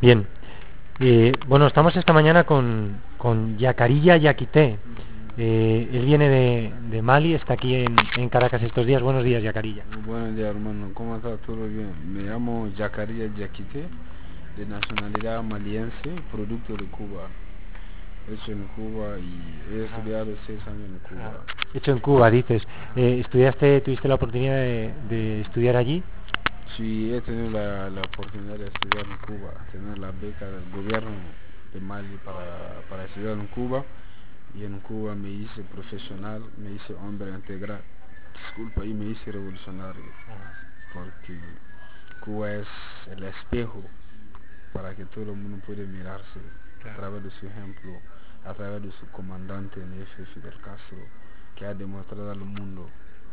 Bien. Bueno, estamos esta mañana con Yacarilla Yaquité. Él viene de Mali, está aquí en Caracas estos días. Buenos días, Yacarilla. Buenos días, hermano. ¿Cómo está? ¿Todo bien? Me llamo Yacarilla Yaquité, de nacionalidad maliense, producto de Cuba. Hecho en Cuba y he estudiado 6 años en Cuba. Hecho en Cuba, dices. ¿Tuviste la oportunidad de estudiar allí? Sí, he tenido la oportunidad de estudiar en Cuba, tener la beca del gobierno de Mali para estudiar en Cuba. Y en Cuba me hice profesional, me hice hombre integral. Disculpa, y me hice revolucionario. Porque Cuba es el espejo para que todo el mundo pueda mirarse a través de su ejemplo, a través de su comandante en jefe Fidel Castro, que ha demostrado al mundo,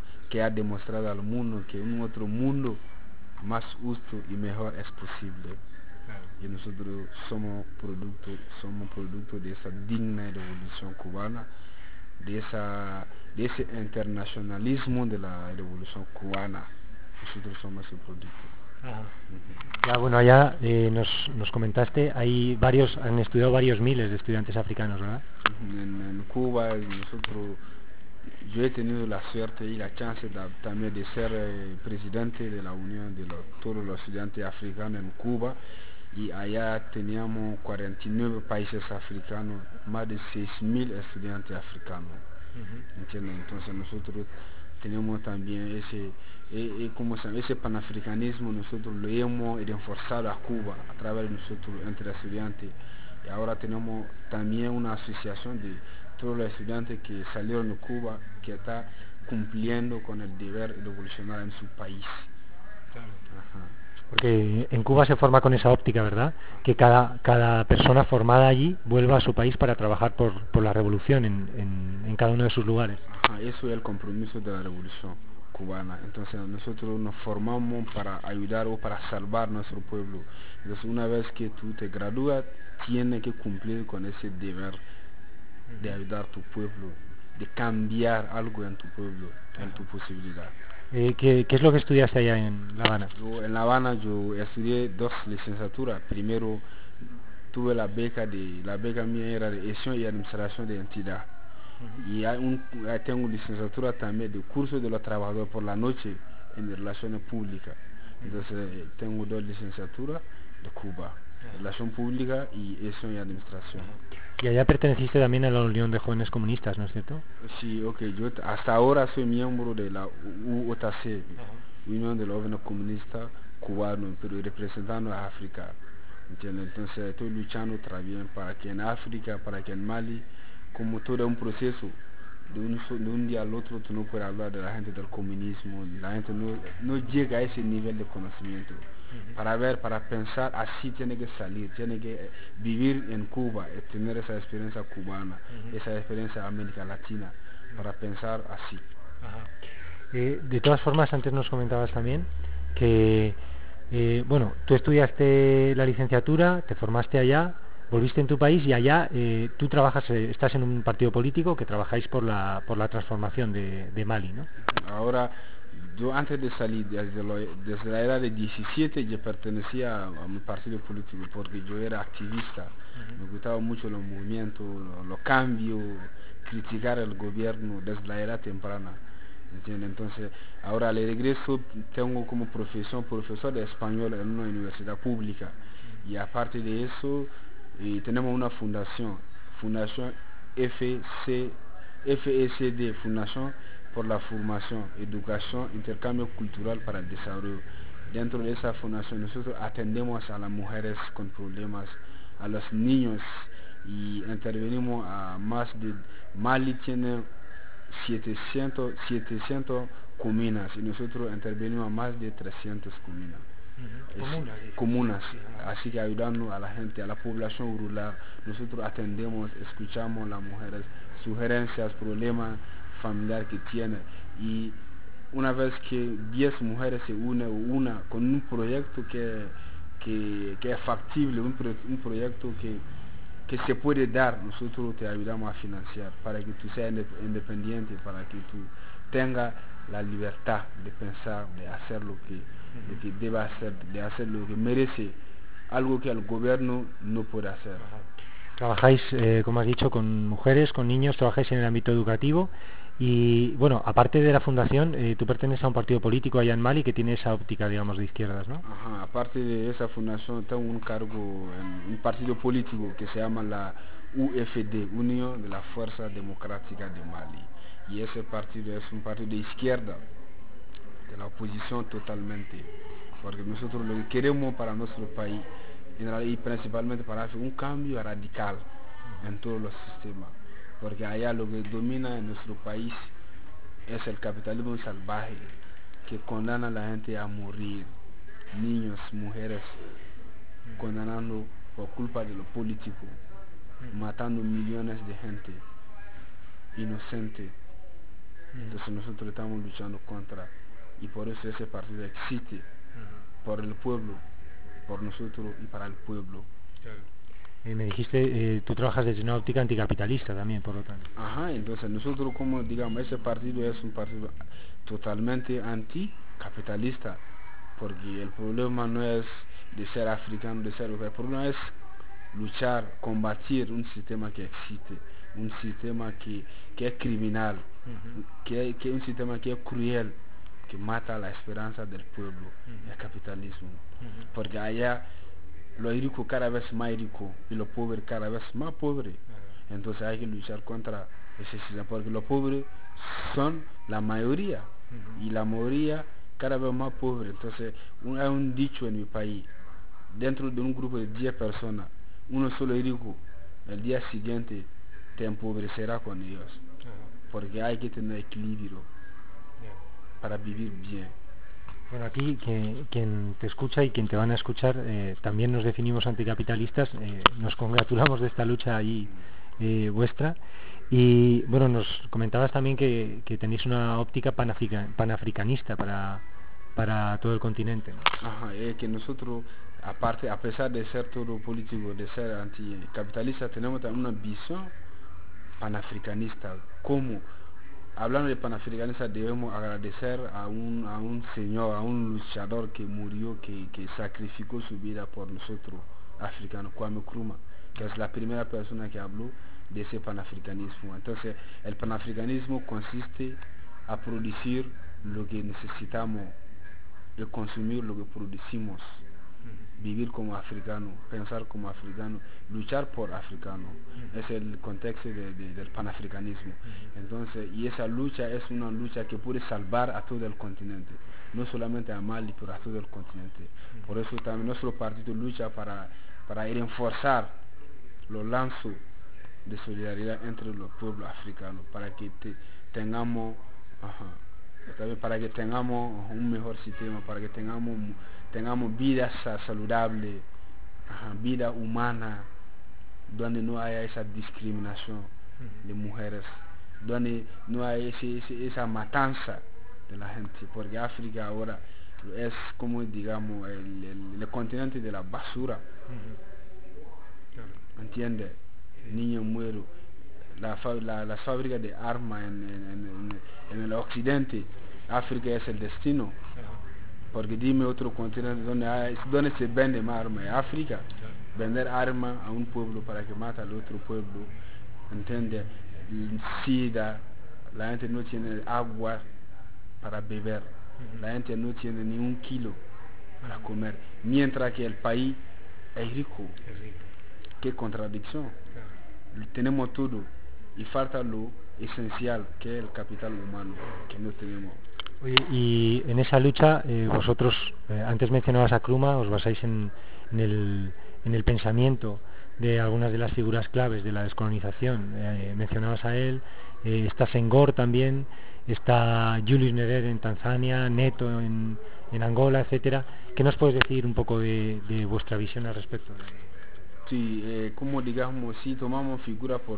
que un otro mundo más justo y mejor es posible. Y nosotros somos producto de esa digna revolución cubana, de ese internacionalismo de la revolución cubana. Nosotros somos el producto. Ya, bueno, allá nos comentaste, han estudiado varios miles de estudiantes africanos, ¿verdad? En Cuba yo he tenido la suerte y la chance también de ser presidente de la unión de todos los estudiantes africanos en Cuba, y allá teníamos 49 países africanos, más de 6.000 estudiantes africanos. ¿Entienden? Entonces nosotros tenemos también ese panafricanismo. Nosotros lo hemos reforzado a Cuba a través de nosotros entre estudiantes, y ahora tenemos también una asociación de todos los estudiantes que salieron de Cuba, que está cumpliendo con el deber revolucionario en su país. Ajá. Porque en Cuba se forma con esa óptica, ¿verdad? Que cada persona formada allí vuelva a su país para trabajar por la revolución en cada uno de sus lugares. Ajá, eso es el compromiso de la revolución cubana. Entonces nosotros nos formamos para ayudar o para salvar nuestro pueblo. Entonces una vez que tú te gradúas, tienes que cumplir con ese deber de ayudar a tu pueblo, de cambiar algo en tu pueblo, en tu posibilidad. ¿Qué es lo que estudiaste allá en La Habana? Yo en La Habana yo estudié 2 licenciaturas. Primero tuve la beca mía era de gestión y administración de entidad. Y tengo licenciatura también de curso de los trabajadores por la noche en relaciones públicas. Entonces tengo 2 licenciaturas de Cuba, relación pública y gestión y administración. Y allá perteneciste también a la Unión de Jóvenes Comunistas, ¿no es cierto? Sí, ok, yo hasta ahora soy miembro de la UOTC, Unión de los Jóvenes Comunistas Cubanos, pero representando a África. ¿Entiendes? Entonces estoy luchando también para que en África, para que en Mali, como todo un proceso, de un día al otro tú no puedes hablar de la gente del comunismo, la gente no llega a ese nivel de conocimiento. Para pensar así tiene que salir, tiene que vivir en Cuba, tener esa experiencia cubana, esa experiencia de América Latina, para pensar así. De todas formas, antes nos comentabas también que, bueno, tú estudiaste la licenciatura, te formaste allá, volviste en tu país y allá tú trabajas, estás en un partido político que trabajáis por la transformación de Mali, ¿no? Ahora, yo antes de salir, desde la edad de 17, yo pertenecía a mi partido político porque yo era activista. Me gustaba mucho los movimientos, los cambios, criticar el gobierno desde la edad temprana. ¿Entiende? Entonces, ahora al regreso tengo como profesión profesor de español en una universidad pública. Y aparte de eso, tenemos una fundación FECD, Fundación por la Formación, Educación, Intercambio Cultural para el Desarrollo. Dentro de esa fundación nosotros atendemos a las mujeres con problemas, a los niños, y intervenimos a Mali tiene 700 comunas y nosotros intervenimos a más de 300 comunas. Comunas, así que ayudando a la gente, a la población rural. Nosotros atendemos, escuchamos a las mujeres, sugerencias, problemas familiares que tienen, y una vez que 10 mujeres se unen con un proyecto que es factible, un proyecto que se puede dar, nosotros te ayudamos a financiar para que tú seas independiente, para que tú tengas la libertad de pensar, de hacer lo que deba hacer, de hacer lo que merece algo que el gobierno no puede hacer. Trabajáis, como has dicho, con mujeres, con niños, trabajáis en el ámbito educativo y, bueno, aparte de la fundación, tú perteneces a un partido político allá en Mali que tiene esa óptica, digamos, de izquierdas, ¿no? Ajá, aparte de esa fundación, tengo un cargo en un partido político que se llama la UFD, Unión de la Fuerza Democrática de Mali. Y ese partido es un partido de izquierda, de la oposición totalmente. Porque nosotros lo que queremos para nuestro país, y principalmente para África, un cambio radical en todos los sistemas. Porque allá lo que domina en nuestro país es el capitalismo salvaje que condena a la gente a morir, niños, mujeres, condenando por culpa de lo político, matando millones de gente inocente. Entonces nosotros estamos luchando contra, y por eso ese partido existe, por el pueblo, por nosotros y para el pueblo. Me dijiste, tú trabajas desde una óptica anticapitalista también, por lo tanto. Ajá, entonces nosotros como digamos, ese partido es un partido totalmente anticapitalista, porque el problema no es de ser africano, de ser europeo, el problema es luchar, combatir un sistema que existe, un sistema que es criminal, que es un sistema que es cruel, que mata la esperanza del pueblo, el capitalismo. Porque allá los ricos cada vez más ricos y los pobres cada vez más pobres. Entonces hay que luchar contra ese sistema, porque los pobres son la mayoría y la mayoría cada vez más pobre. Entonces hay un dicho en mi país, dentro de un grupo de 10 personas, uno solo rico, el día siguiente te empobrecerá con ellos, porque hay que tener equilibrio para vivir bien. Bueno, aquí quien te escucha y quien te van a escuchar también nos definimos anticapitalistas, nos congratulamos de esta lucha ahí vuestra y bueno, nos comentabas también que tenéis una óptica panafricanista para todo el continente, ¿no? Ajá, es que nosotros, aparte, a pesar de ser todo político, de ser anticapitalista, tenemos también una visión panafricanista. Como hablando de panafricanista debemos agradecer a un señor, a un luchador que murió, que sacrificó su vida por nosotros africanos, Kwame Nkrumah, que es la primera persona que habló de ese panafricanismo. Entonces el panafricanismo consiste a producir lo que necesitamos y consumir lo que producimos, vivir como africano, pensar como africano, luchar por africano. Es el contexto del panafricanismo. Entonces, y esa lucha es una lucha que puede salvar a todo el continente, no solamente a Mali, pero a todo el continente. Por eso también nuestro partido lucha para reforzar los lazos de solidaridad entre los pueblos africanos, para que tengamos, también para que tengamos un mejor sistema, para que tengamos vida saludable, vida humana, donde no haya esa discriminación de mujeres, donde no haya esa matanza de la gente, porque África ahora es como digamos el continente de la basura. ¿Entiendes? Niños mueren. Las fábricas de armas en el occidente, África es el destino. Porque dime otro continente donde se vende más armas, África. Vender armas a un pueblo para que mate al otro pueblo, ¿entiendes? SIDA, la gente no tiene agua para beber, la gente no tiene ni un kilo para comer, mientras que el país es rico. Qué contradicción. Tenemos todo y falta lo esencial, que es el capital humano, que no tenemos. Oye, y en esa lucha vosotros, antes mencionabas a Nkrumah, os basáis en el pensamiento de algunas de las figuras claves de la descolonización. Mencionabas a él, está Senghor también, está Julius Nyerere en Tanzania, Neto en Angola, etcétera. ¿Qué nos puedes decir un poco de vuestra visión al respecto? Sí, como digamos, si tomamos figura por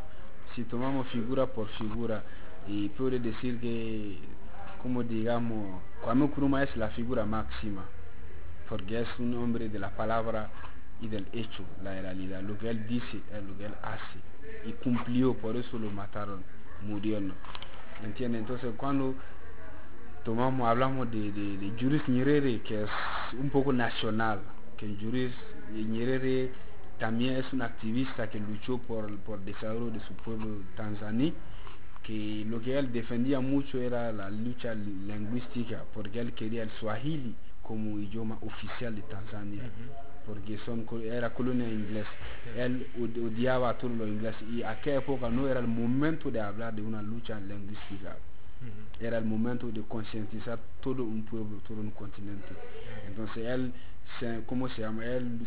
figura, y puedo decir que, como digamos, Kwame Nkrumah es la figura máxima, porque es un hombre de la palabra y del hecho, la realidad. Lo que él dice es lo que él hace, y cumplió, por eso lo mataron, murió, ¿no? ¿Entiendes? Entonces cuando hablamos de Julius Nyerere, que es un poco nacional, que Julius Nyerere también es un activista que luchó por el desarrollo de su pueblo tanzaní, que lo que él defendía mucho era la lucha lingüística, porque él quería el swahili como idioma oficial de Tanzania, porque era colonia inglesa. Él odiaba a todos los ingleses y a aquella época no era el momento de hablar de una lucha lingüística, era el momento de concientizar todo un pueblo, todo un continente. Entonces él, ¿cómo se llama? Él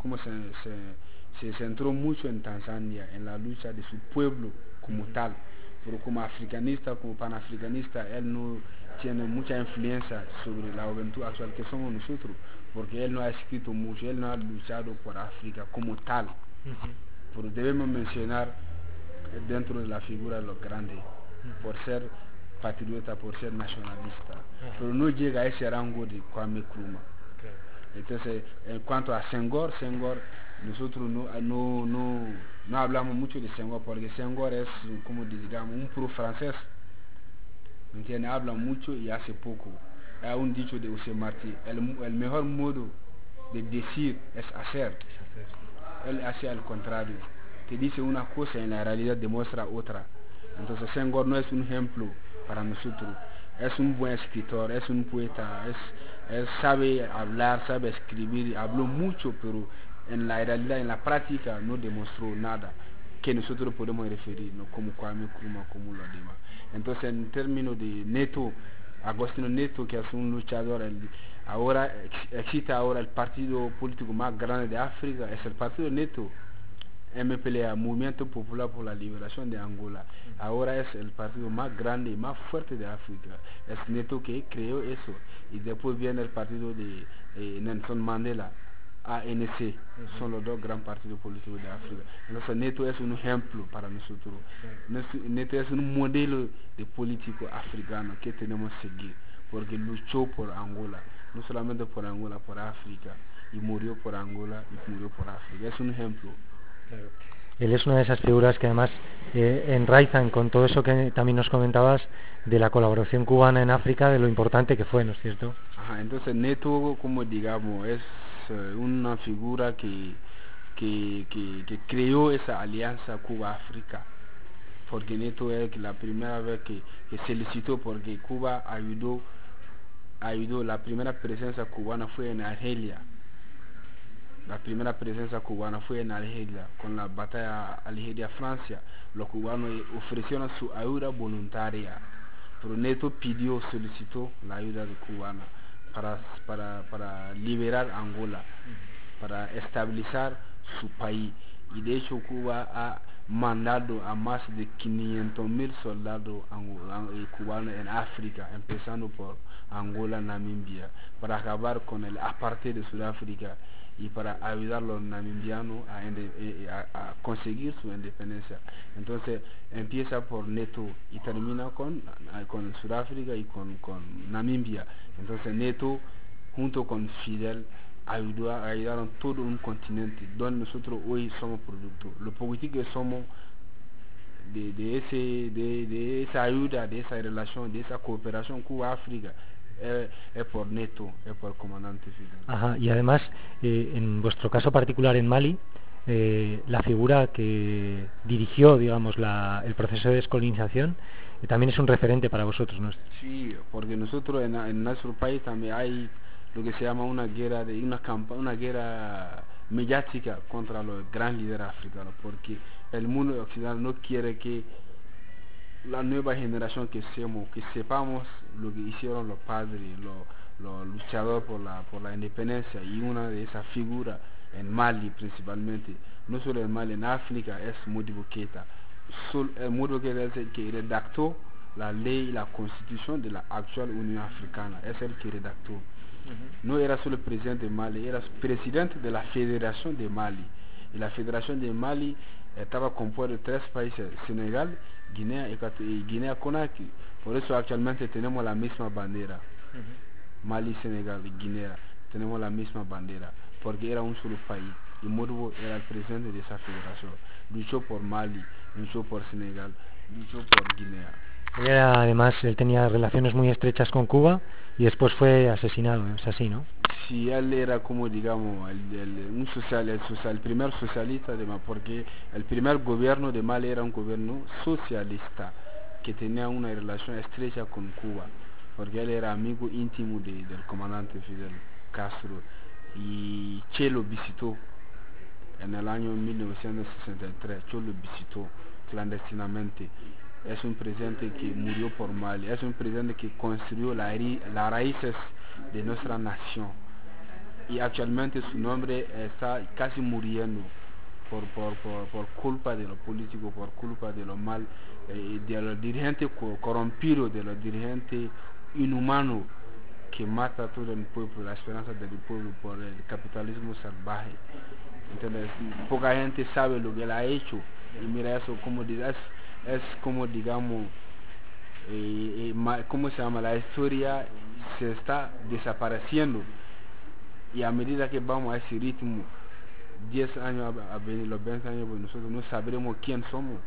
se centró mucho en Tanzania, en la lucha de su pueblo como tal, pero como africanista, como panafricanista, él no tiene mucha influencia sobre la juventud actual que somos nosotros, porque él no ha escrito mucho, él no ha luchado por África como tal. Pero debemos mencionar dentro de la figura de los grandes, por ser patriota, por ser nacionalista, pero no llega a ese rango de Kwame Nkrumah. Entonces, en cuanto a Senghor, nosotros no hablamos mucho de Senghor, porque Senghor es, como digamos, un pro francés, ¿entiendes? Habla mucho y hace poco. Hay un dicho de José Martí, el mejor modo de decir es hacer. Él hace al contrario, te dice una cosa y en la realidad demuestra otra. Entonces Senghor no es un ejemplo para nosotros. Es un buen escritor, es un poeta, él sabe hablar, sabe escribir, habló mucho, pero en la realidad, en la práctica, no demostró nada que nosotros podemos referir, ¿no? Como Kwame Nkrumah, como lo demás. Entonces, en términos de Neto, Agostino Neto, que es un luchador, ahora existe ahora el partido político más grande de África, es el partido Neto. MPLA, Movimiento Popular por la Liberación de Angola, ahora es el partido más grande y más fuerte de África. Es Neto que creó eso. Y después viene el partido de Nelson Mandela, ANC, son los dos grandes partidos políticos de África. Entonces Neto es un ejemplo para nosotros. Neto es un modelo de político africano que tenemos que seguir, porque luchó por Angola, no solamente por Angola, por África, y murió por Angola y murió por África. Es un ejemplo. Claro. Él es una de esas figuras que además enraizan con todo eso que también nos comentabas de la colaboración cubana en África, de lo importante que fue, ¿no es cierto? Ajá, entonces Neto, como digamos, es una figura que creó esa alianza Cuba-África, porque Neto es la primera vez que se licitó, porque Cuba ayudó, la primera presencia cubana fue en Argelia. La primera presencia cubana fue en Argelia, con la batalla Argelia-Francia. Los cubanos ofrecieron su ayuda voluntaria, pero Neto solicitó la ayuda de cubana para liberar Angola, para estabilizar su país. Y de hecho Cuba ha mandado a más de 500,000 soldados cubanos en África, empezando por Angola, Namibia, para acabar con el apartheid de Sudáfrica y para ayudar a los namimbianos a conseguir su independencia. Entonces empieza por Neto y termina con Sudáfrica y con Namibia. Entonces Neto junto con Fidel ayudaron todo un continente donde nosotros hoy somos producto. Lo poquito que somos de esa ayuda, de esa relación, de esa cooperación Cuba-África, es por Neto, es por el comandante Fidel. Ajá, y además, en vuestro caso particular en Mali, la figura que dirigió, digamos, el proceso de descolonización también es un referente para vosotros, ¿no? Sí, porque nosotros en nuestro país también hay lo que se llama una guerra mediática contra los grandes líderes africanos, porque el mundo occidental no quiere que la nueva generación que sepamos lo que hicieron los padres, los luchadores por la independencia, y una de esas figuras en Mali principalmente, no solo en Mali, en África, es Modibo Keïta. Modibo Keïta es el que redactó la ley y la constitución de la actual Unión Africana, es el que redactó. No era solo presidente de Mali, era presidente de la Federación de Mali. Y la Federación de Mali estaba compuesta de 3 países, Senegal, Guinea y Guinea-Conakry. Por eso actualmente tenemos la misma bandera. Mali, Senegal y Guinea tenemos la misma bandera, porque era un solo país. Y Modibo era el presidente de esa federación. Luchó por Mali, luchó por Senegal, luchó por Guinea. Además, él tenía relaciones muy estrechas con Cuba y después fue asesinado, es así, ¿no? Si él era como digamos el primer socialista de Mali, porque el primer gobierno de Mali era un gobierno socialista que tenía una relación estrecha con Cuba, porque él era amigo íntimo del comandante Fidel Castro y Che lo visitó en el año 1963. Che lo visitó clandestinamente. Es un presidente que murió por Mali, es un presidente que construyó las raíces de nuestra nación y actualmente su nombre está casi muriendo por culpa de los políticos, por culpa de los mal, de los dirigentes corrompidos, de los dirigentes inhumanos que mata a todo el pueblo, la esperanza del pueblo por el capitalismo salvaje. Entonces, poca gente sabe lo que él ha hecho y mira eso como es como digamos ¿cómo se llama? La historia se está desapareciendo y a medida que vamos a ese ritmo 10 años a venir, los 20 años, pues nosotros no sabremos quién somos.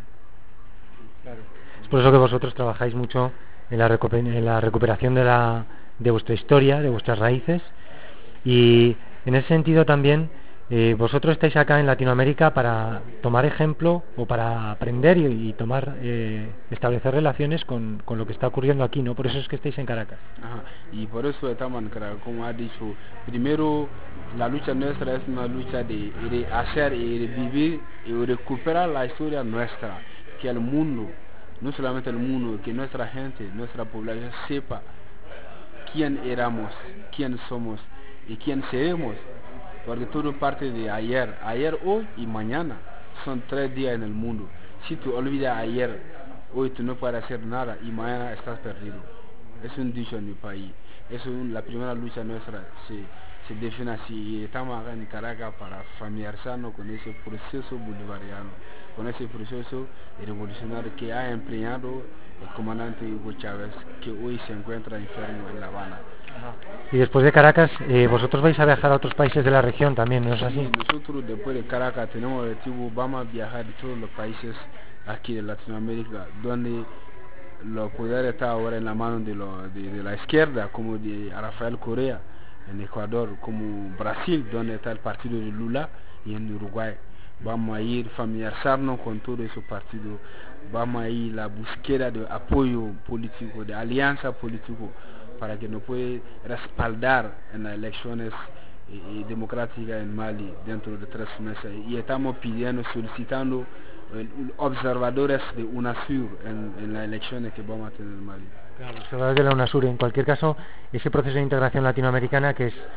Claro. Es por eso que vosotros trabajáis mucho en la recuperación de vuestra historia, de vuestras raíces, y en ese sentido también vosotros estáis acá en Latinoamérica para tomar ejemplo o para aprender y establecer relaciones con lo que está ocurriendo aquí, ¿no? Por eso es que estáis en Caracas. Ajá. Y por eso estamos en Caracas, como ha dicho, primero la lucha nuestra es una lucha de hacer y de vivir y recuperar la historia nuestra, que el mundo, no solamente el mundo, que nuestra gente, nuestra población sepa quién éramos, quién somos y quién seremos, porque todo parte de ayer, hoy y mañana, son 3 días en el mundo. Si tú olvidas ayer, hoy tú no puedes hacer nada y mañana estás perdido. Es un dicho en mi país. La primera lucha nuestra se define así y estamos acá en Caracas para familiarizarnos con ese proceso bolivariano, con ese proceso revolucionario que ha empeñado el comandante Hugo Chávez, que hoy se encuentra enfermo en La Habana. Y después de Caracas, vosotros vais a viajar a otros países de la región también, ¿no es así? Nosotros después de Caracas tenemos el objetivo, vamos a viajar a todos los países aquí de Latinoamérica, donde los poderes están ahora en la mano de la izquierda, como de Rafael Correa en Ecuador, como Brasil, donde está el partido de Lula, y en Uruguay. Vamos a ir familiarizarnos con todos esos partidos, vamos a ir a la búsqueda de apoyo político, de alianza político, para que nos pueda respaldar en las elecciones democráticas en Mali dentro de 3 meses. Y estamos pidiendo, solicitando observadores de UNASUR en las elecciones que vamos a tener en Mali. Claro, observadores de la UNASUR. En cualquier caso, ese proceso de integración latinoamericana, que es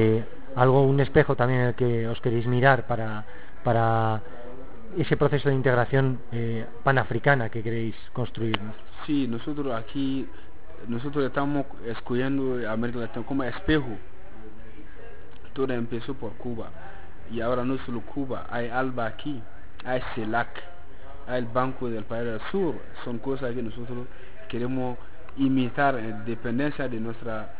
un espejo también en el que os queréis mirar para ese proceso de integración panafricana que queréis construir, ¿no? Sí, nosotros estamos escogiendo América Latina como espejo. Todo empezó por Cuba y ahora no solo Cuba, hay ALBA aquí, hay CELAC, hay el Banco del País del Sur. Son cosas que nosotros queremos imitar en dependencia de nuestra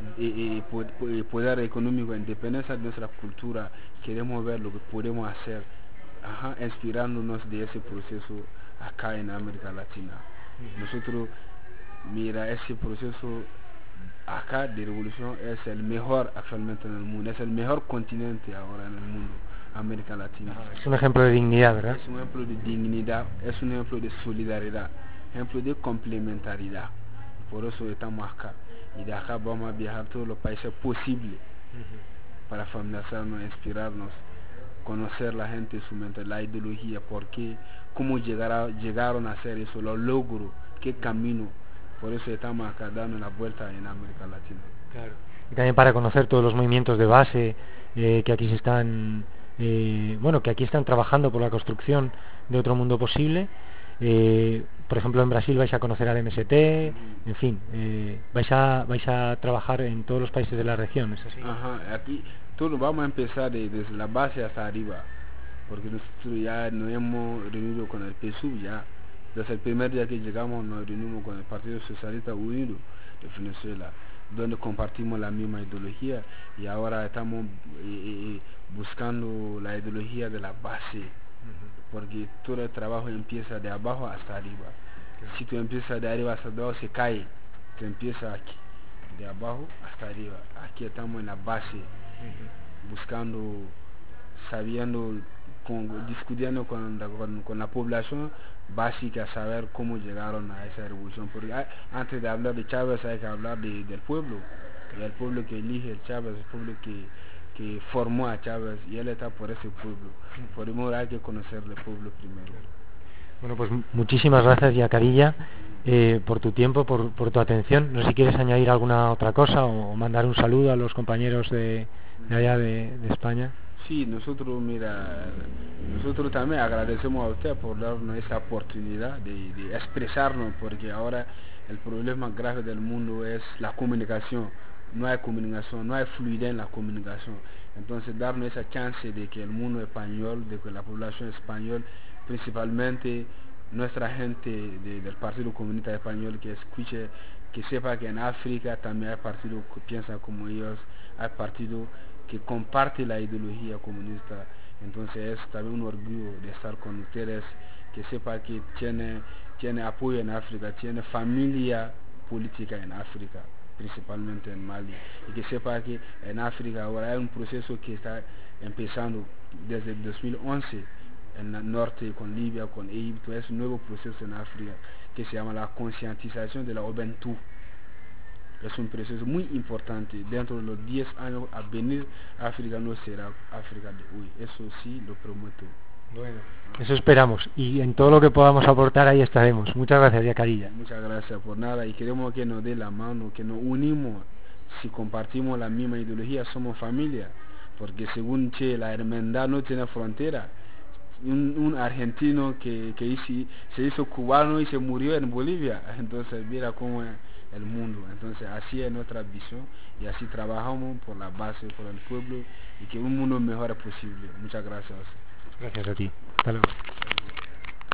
poder económico, en dependencia de nuestra cultura. Queremos ver lo que podemos hacer, inspirándonos de ese proceso acá en América Latina. Nosotros, mira, ese proceso acá de revolución es el mejor actualmente en el mundo, es el mejor continente ahora en el mundo, América Latina. Es un ejemplo de dignidad, ¿verdad? Es un ejemplo de dignidad, es un ejemplo de solidaridad, ejemplo de complementariedad. Por eso estamos acá y de acá vamos a viajar a todos los países posibles para familiarizarnos, inspirarnos, conocer la gente, su mente, la ideología, por qué, cómo llegaron a hacer eso, los logros, qué camino. Por eso estamos acá dando la vuelta en América Latina. Claro. Y también para conocer todos los movimientos de base que aquí que aquí están trabajando por la construcción de otro mundo posible. Por ejemplo, en Brasil vais a conocer al MST, en fin, vais a trabajar en todos los países de la región, ¿es así? Aquí todo vamos a empezar desde la base hasta arriba, porque nosotros ya nos hemos reunido con el PSUV ya. Desde el primer día que llegamos nos reunimos con el Partido Socialista Unido de Venezuela, donde compartimos la misma ideología y ahora estamos buscando la ideología de la base, porque todo el trabajo empieza de abajo hasta arriba. Si tú empiezas de arriba hasta abajo se cae, tú empiezas aquí, de abajo hasta arriba. Aquí estamos en la base, buscando, sabiendo, discutiendo con la población básica, saber cómo llegaron a esa revolución. Porque antes de hablar de Chávez hay que hablar del pueblo, del pueblo que elige el Chávez, el pueblo que formó a Chávez, y él está por ese pueblo. Por eso hay que conocer el pueblo primero. Bueno, pues muchísimas gracias, Yacarilla, por tu tiempo, por tu atención. No sé si quieres añadir alguna otra cosa o mandar un saludo a los compañeros de allá de España. Sí, nosotros, mira, nosotros también agradecemos a usted por darnos esa oportunidad de expresarnos, porque ahora el problema grave del mundo es la comunicación. No hay comunicación, no hay fluidez en la comunicación. Entonces, darnos esa chance de que el mundo español, de que la población española, principalmente nuestra gente del Partido Comunista Español, que escuche, que sepa que en África también hay partidos que piensan como ellos, hay partidos que comparte la ideología comunista. Entonces es también un orgullo de estar con ustedes, que sepa que tiene apoyo en África, tiene familia política en África, principalmente en Mali, y que sepa que en África ahora hay un proceso que está empezando desde el 2011 en el norte, con Libia, con Egipto. Es un nuevo proceso en África que se llama la concientización de la juventud. Es un proceso muy importante. Dentro de los 10 años a venir, África no será África de hoy. Eso sí lo prometo. Bueno, eso esperamos, y en todo lo que podamos aportar ahí estaremos. Muchas gracias, Yacarilla. Muchas gracias por nada, y queremos que nos dé la mano, que nos unimos. Si compartimos la misma ideología, somos familia, porque según Che, la hermandad no tiene frontera. Un argentino que se hizo cubano y se murió en Bolivia. Entonces mira cómo es el mundo. Entonces así es nuestra visión, y así trabajamos por la base, por el pueblo, y que un mundo mejor es posible. Muchas gracias. Gracias a ti. Hasta luego.